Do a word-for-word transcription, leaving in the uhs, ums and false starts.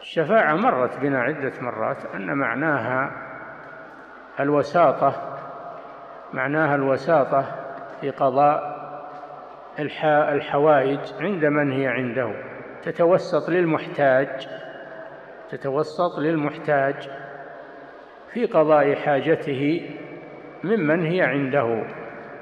الشفاعة مرت بنا عدة مرات أن معناها الوساطة، معناها الوساطة في قضاء الحوائج عند من هي عنده، تتوسط للمحتاج تتوسط للمحتاج في قضاء حاجته ممن هي عنده.